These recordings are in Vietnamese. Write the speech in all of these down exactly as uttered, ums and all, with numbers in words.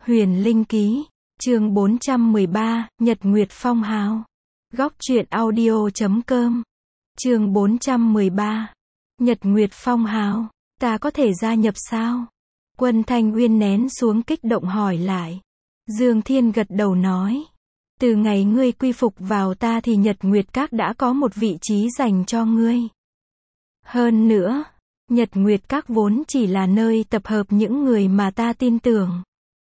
Huyền Linh Ký, chương bốn trăm mười ba, Nhật Nguyệt Phong Hào. Góc truyện audio chấm com. Chương bốn trăm mười ba. Nhật Nguyệt Phong Hào, ta có thể gia nhập sao? Quân Thanh Uyên nén xuống kích động hỏi lại. Dương Thiên gật đầu nói. Từ ngày ngươi quy phục vào ta thì Nhật Nguyệt Các đã có một vị trí dành cho ngươi. Hơn nữa, Nhật Nguyệt Các vốn chỉ là nơi tập hợp những người mà ta tin tưởng.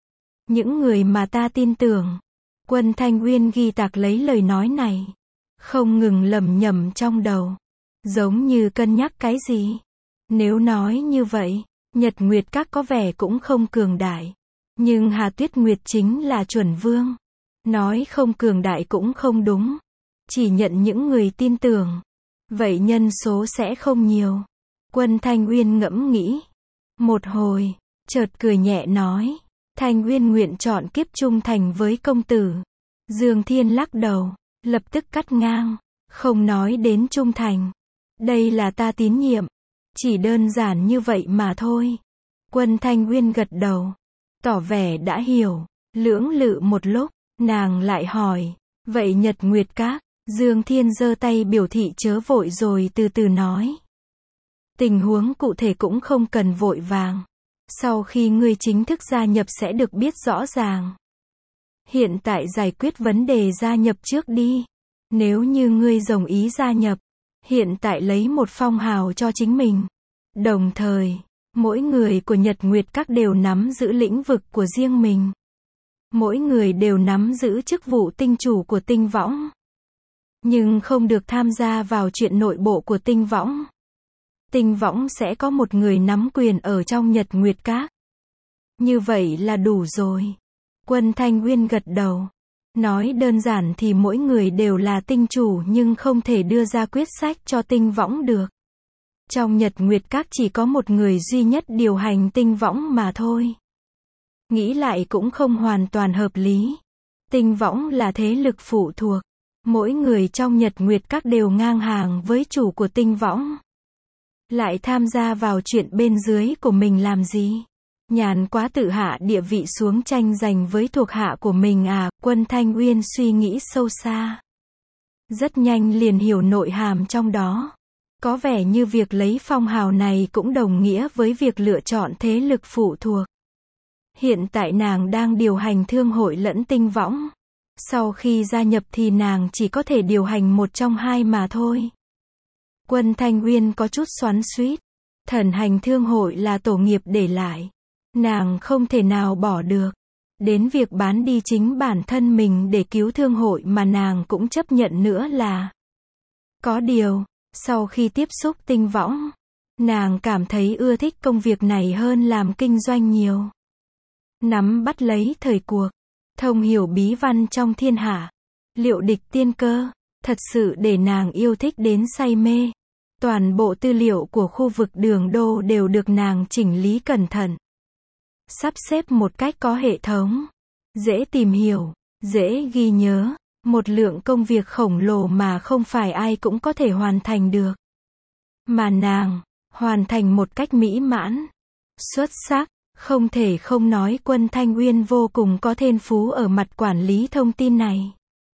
Những người mà ta tin tưởng. Quân Thanh Uyên ghi tạc lấy lời nói này. Không ngừng lẩm nhẩm trong đầu. Giống như cân nhắc cái gì. Nếu nói như vậy, Nhật Nguyệt Các có vẻ cũng không cường đại. Nhưng Hà Tuyết Nguyệt chính là chuẩn vương. Nói không cường đại cũng không đúng. Chỉ nhận những người tin tưởng. Vậy nhân số sẽ không nhiều. Quân Thanh Uyên ngẫm nghĩ. Một hồi, chợt cười nhẹ nói. Thanh Uyên nguyện chọn kiếp trung thành với công tử. Dương Thiên lắc đầu, lập tức cắt ngang. Không nói đến trung thành. Đây là ta tín nhiệm. Chỉ đơn giản như vậy mà thôi. Quân Thanh Uyên gật đầu. Tỏ vẻ đã hiểu. Lưỡng lự một lúc, nàng lại hỏi. Vậy Nhật Nguyệt Các? Dương Thiên giơ tay biểu thị chớ vội rồi từ từ nói. Tình huống cụ thể cũng không cần vội vàng. Sau khi ngươi chính thức gia nhập sẽ được biết rõ ràng. Hiện tại giải quyết vấn đề gia nhập trước đi. Nếu như ngươi đồng ý gia nhập, hiện tại lấy một phong hào cho chính mình. Đồng thời, mỗi người của Nhật Nguyệt Các đều nắm giữ lĩnh vực của riêng mình. Mỗi người đều nắm giữ chức vụ tinh chủ của tinh võng. Nhưng không được tham gia vào chuyện nội bộ của tinh võng. Tinh võng sẽ có một người nắm quyền ở trong Nhật Nguyệt Các. Như vậy là đủ rồi. Quân Thanh Uyên gật đầu. Nói đơn giản thì mỗi người đều là tinh chủ nhưng không thể đưa ra quyết sách cho tinh võng được. Trong Nhật Nguyệt Các chỉ có một người duy nhất điều hành tinh võng mà thôi. Nghĩ lại cũng không hoàn toàn hợp lý. Tinh võng là thế lực phụ thuộc. Mỗi người trong Nhật Nguyệt Các đều ngang hàng với chủ của tinh võng. Lại tham gia vào chuyện bên dưới của mình làm gì? Nhàn quá tự hạ địa vị xuống tranh giành với thuộc hạ của mình à? Quân Thanh Uyên suy nghĩ sâu xa. Rất nhanh liền hiểu nội hàm trong đó. Có vẻ như việc lấy phong hào này cũng đồng nghĩa với việc lựa chọn thế lực phụ thuộc. Hiện tại nàng đang điều hành thương hội lẫn tinh võng. Sau khi gia nhập thì nàng chỉ có thể điều hành một trong hai mà thôi. Quân Thanh Uyên có chút xoắn xuýt. Thần hành thương hội là tổ nghiệp để lại. Nàng không thể nào bỏ được. Đến việc bán đi chính bản thân mình để cứu thương hội mà nàng cũng chấp nhận nữa là. Có điều, sau khi tiếp xúc tinh võng, nàng cảm thấy ưa thích công việc này hơn làm kinh doanh nhiều. Nắm bắt lấy thời cuộc, thông hiểu bí văn trong thiên hạ, liệu địch tiên cơ, thật sự để nàng yêu thích đến say mê. Toàn bộ tư liệu của khu vực Đường Đô đều được nàng chỉnh lý cẩn thận. Sắp xếp một cách có hệ thống, dễ tìm hiểu, dễ ghi nhớ, một lượng công việc khổng lồ mà không phải ai cũng có thể hoàn thành được. Mà nàng, hoàn thành một cách mỹ mãn, xuất sắc, không thể không nói Quân Thanh Uyên vô cùng có thiên phú ở mặt quản lý thông tin này.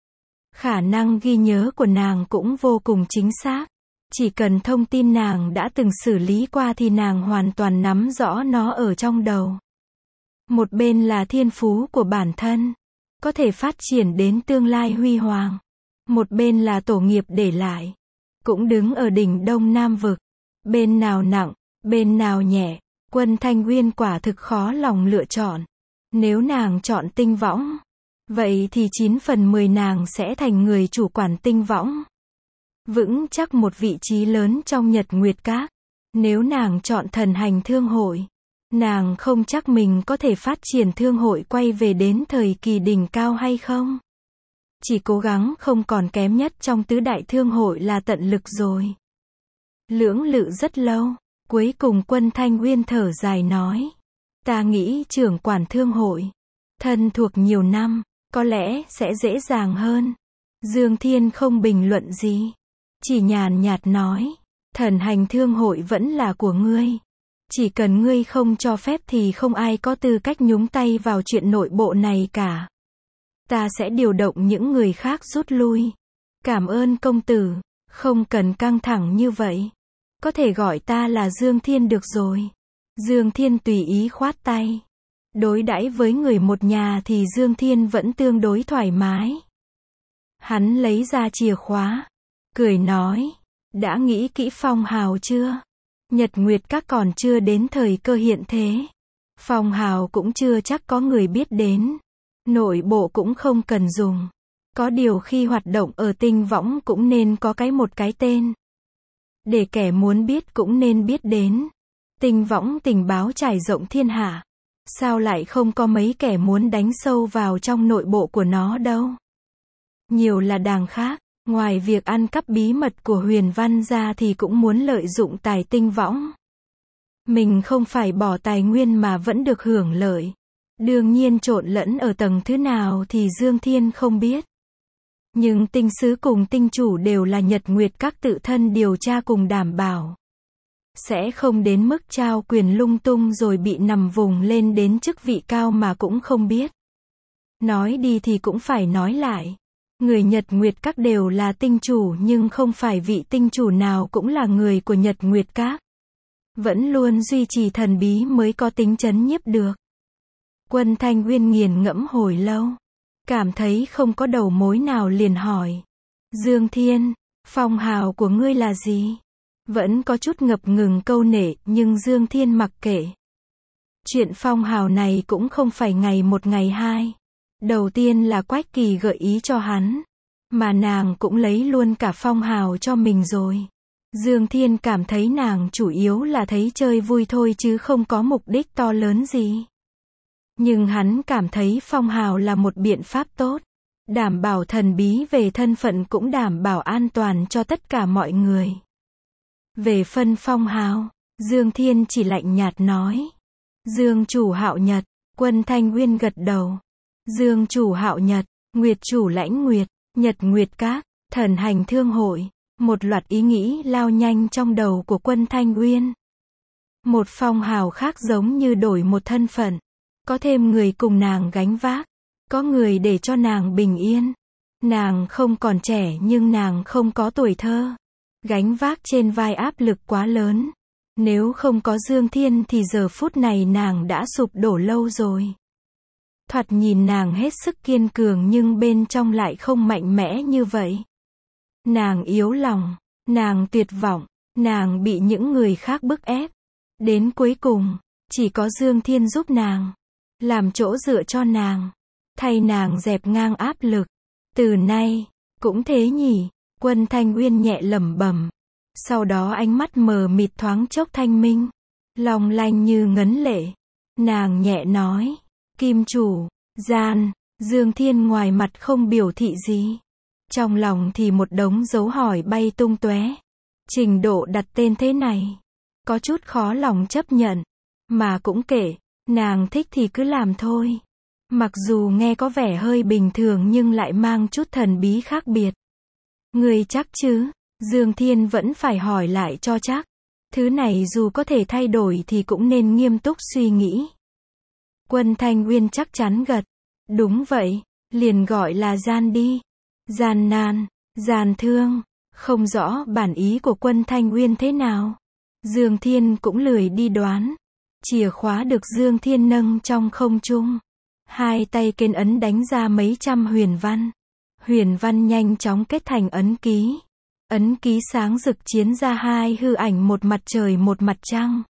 Khả năng ghi nhớ của nàng cũng vô cùng chính xác. Chỉ cần thông tin nàng đã từng xử lý qua thì nàng hoàn toàn nắm rõ nó ở trong đầu. Một bên là thiên phú của bản thân, có thể phát triển đến tương lai huy hoàng. Một bên là tổ nghiệp để lại, cũng đứng ở đỉnh Đông Nam vực. Bên nào nặng, bên nào nhẹ, Quân Thanh Uyên quả thực khó lòng lựa chọn. Nếu nàng chọn tinh võng, vậy thì chín phần mười nàng sẽ thành người chủ quản tinh võng. Vững chắc một vị trí lớn trong Nhật Nguyệt Các. Nếu nàng chọn thần hành thương hội, nàng không chắc mình có thể phát triển thương hội quay về đến thời kỳ đỉnh cao hay không. Chỉ cố gắng không còn kém nhất trong tứ đại thương hội là tận lực rồi. Lưỡng lự rất lâu, cuối cùng Quân Thanh Uyên thở dài nói. Ta nghĩ trưởng quản thương hội, thân thuộc nhiều năm, có lẽ sẽ dễ dàng hơn. Dương Thiên không bình luận gì. Chỉ nhàn nhạt nói, thần hành thương hội vẫn là của ngươi. Chỉ cần ngươi không cho phép thì không ai có tư cách nhúng tay vào chuyện nội bộ này cả. Ta sẽ điều động những người khác rút lui. Cảm ơn công tử, không cần căng thẳng như vậy. Có thể gọi ta là Dương Thiên được rồi. Dương Thiên tùy ý khoát tay. Đối đãi với người một nhà thì Dương Thiên vẫn tương đối thoải mái. Hắn lấy ra chìa khóa, cười nói, đã nghĩ kỹ phong hào chưa? Nhật Nguyệt Các còn chưa đến thời cơ hiện thế. Phong hào cũng chưa chắc có người biết đến. Nội bộ cũng không cần dùng. Có điều khi hoạt động ở tinh võng cũng nên có cái một cái tên. Để kẻ muốn biết cũng nên biết đến. Tinh võng tình báo trải rộng thiên hạ. Sao lại không có mấy kẻ muốn đánh sâu vào trong nội bộ của nó đâu. Nhiều là đàng khác, ngoài việc ăn cắp bí mật của Huyền Văn ra thì cũng muốn lợi dụng tài tinh võng. Mình không phải bỏ tài nguyên mà vẫn được hưởng lợi. Đương nhiên trộn lẫn ở tầng thứ nào thì Dương Thiên không biết. Nhưng tinh sứ cùng tinh chủ đều là Nhật Nguyệt Các tự thân điều tra cùng đảm bảo. Sẽ không đến mức trao quyền lung tung rồi bị nằm vùng lên đến chức vị cao mà cũng không biết. Nói đi thì cũng phải nói lại. Người Nhật Nguyệt Các đều là tinh chủ nhưng không phải vị tinh chủ nào cũng là người của Nhật Nguyệt Các. Vẫn luôn duy trì thần bí mới có tính chấn nhiếp được. Quân Thanh Uyên nghiền ngẫm hồi lâu. Cảm thấy không có đầu mối nào liền hỏi. Dương Thiên, phong hào của ngươi là gì? Vẫn có chút ngập ngừng câu nệ nhưng Dương Thiên mặc kệ. Chuyện phong hào này cũng không phải ngày một ngày hai. Đầu tiên là Quách Kỳ gợi ý cho hắn. Mà nàng cũng lấy luôn cả phong hào cho mình rồi. Dương Thiên cảm thấy nàng chủ yếu là thấy chơi vui thôi chứ không có mục đích to lớn gì. Nhưng hắn cảm thấy phong hào là một biện pháp tốt. Đảm bảo thần bí về thân phận cũng đảm bảo an toàn cho tất cả mọi người. Về phân phong hào, Dương Thiên chỉ lạnh nhạt nói. Dương chủ Hạo Nhật, Quân Thanh Uyên gật đầu. Dương chủ Hạo Nhật, Nguyệt chủ Lãnh Nguyệt, Nhật Nguyệt Các, Thần Hành Thương Hội. Một loạt ý nghĩ lao nhanh trong đầu của Quân Thanh Uyên. Một phong hào khác giống như đổi một thân phận. Có thêm người cùng nàng gánh vác. Có người để cho nàng bình yên. Nàng không còn trẻ nhưng nàng không có tuổi thơ. Gánh vác trên vai áp lực quá lớn. Nếu không có Dương Thiên thì giờ phút này nàng đã sụp đổ lâu rồi. Thoạt nhìn nàng hết sức kiên cường nhưng bên trong lại không mạnh mẽ như vậy. Nàng yếu lòng, nàng tuyệt vọng, nàng bị những người khác bức ép. Đến cuối cùng, chỉ có Dương Thiên giúp nàng. Làm chỗ dựa cho nàng. Thay nàng dẹp ngang áp lực. Từ nay, cũng thế nhỉ. Quân Thanh Uyên nhẹ lẩm bẩm. Sau đó ánh mắt mờ mịt thoáng chốc thanh minh. Long lanh như ngấn lệ. Nàng nhẹ nói. Kim chủ, gian, Dương Thiên ngoài mặt không biểu thị gì. Trong lòng thì một đống dấu hỏi bay tung tóe. Trình độ đặt tên thế này. Có chút khó lòng chấp nhận. Mà cũng kệ, nàng thích thì cứ làm thôi. Mặc dù nghe có vẻ hơi bình thường nhưng lại mang chút thần bí khác biệt. Người chắc chứ? Dương Thiên vẫn phải hỏi lại cho chắc. Thứ này dù có thể thay đổi thì cũng nên nghiêm túc suy nghĩ. Quân Thanh Uyên chắc chắn gật. Đúng vậy, liền gọi là gian đi. Gian nan, gian thương. Không rõ bản ý của Quân Thanh Uyên thế nào. Dương Thiên cũng lười đi đoán. Chìa khóa được Dương Thiên nâng trong không trung. Hai tay kên ấn đánh ra mấy trăm huyền văn. Huyền văn nhanh chóng kết thành ấn ký. Ấn ký sáng rực chiến ra hai hư ảnh, một mặt trời một mặt trăng.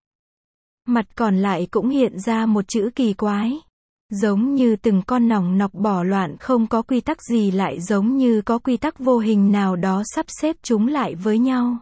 Mặt còn lại cũng hiện ra một chữ kỳ quái. Giống như từng con nòng nọc bỏ loạn không có quy tắc gì, lại giống như có quy tắc vô hình nào đó sắp xếp chúng lại với nhau.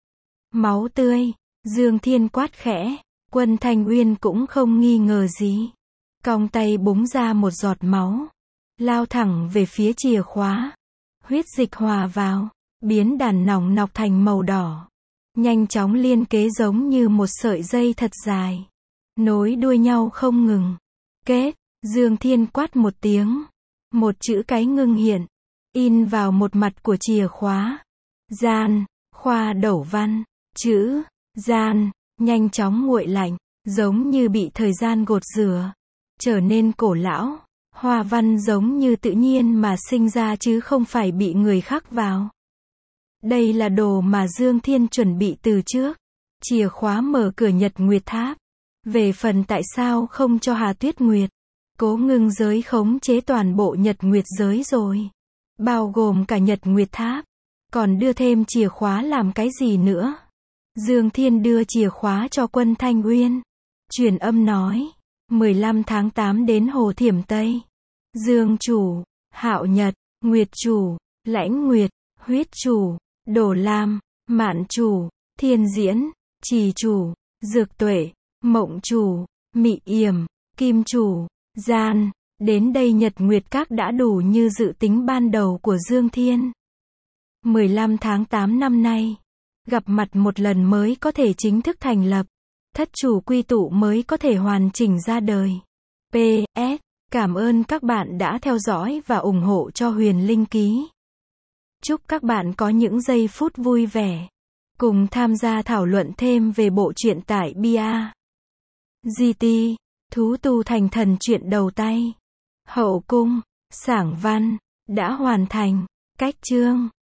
Máu tươi. Dương Thiên quát khẽ. Quân Thanh Uyên cũng không nghi ngờ gì. Cong tay búng ra một giọt máu. Lao thẳng về phía chìa khóa. Huyết dịch hòa vào. Biến đàn nòng nọc thành màu đỏ. Nhanh chóng liên kế giống như một sợi dây thật dài. Nối đuôi nhau không ngừng. Kết. Dương Thiên quát một tiếng. Một chữ cái ngưng hiện. In vào một mặt của chìa khóa. Gian. Khoa Đẩu Văn. Chữ. Gian. Nhanh chóng nguội lạnh. giống như bị thời gian gột rửa, trở nên cổ lão. Hoa văn giống như tự nhiên mà sinh ra chứ không phải bị người khắc vào. Đây là đồ mà Dương Thiên chuẩn bị từ trước. Chìa khóa mở cửa Nhật Nguyệt Tháp. Về phần tại sao không cho Hà Tuyết Nguyệt, Cố Ngưng giới khống chế toàn bộ Nhật Nguyệt giới rồi. Bao gồm cả Nhật Nguyệt Tháp. Còn đưa thêm chìa khóa làm cái gì nữa? Dương Thiên đưa chìa khóa cho Quân Thanh Uyên. Truyền âm nói. mười lăm tháng tám đến Hồ Thiểm Tây. Dương chủ, Hạo Nhật, Nguyệt chủ, Lãnh Nguyệt, Huyết chủ, Đổ Lam, Mạn chủ, Thiên Diễn, Trì chủ, Dược Tuệ, Mộng chủ, Mị Yểm, Kim chủ, Gian. Đến đây Nhật Nguyệt Các đã đủ như dự tính ban đầu của Dương Thiên. mười lăm tháng tám năm nay, gặp mặt một lần mới có thể chính thức thành lập. Thất chủ quy tụ mới có thể hoàn chỉnh ra đời. pê ét. Cảm ơn các bạn đã theo dõi và ủng hộ cho Huyền Linh Ký. Chúc các bạn có những giây phút vui vẻ. Cùng tham gia thảo luận thêm về bộ truyện tại bê a giê tê. Thú tu thành thần truyện đầu tay. Hậu cung, Sảng Văn, đã hoàn thành. Cách chương.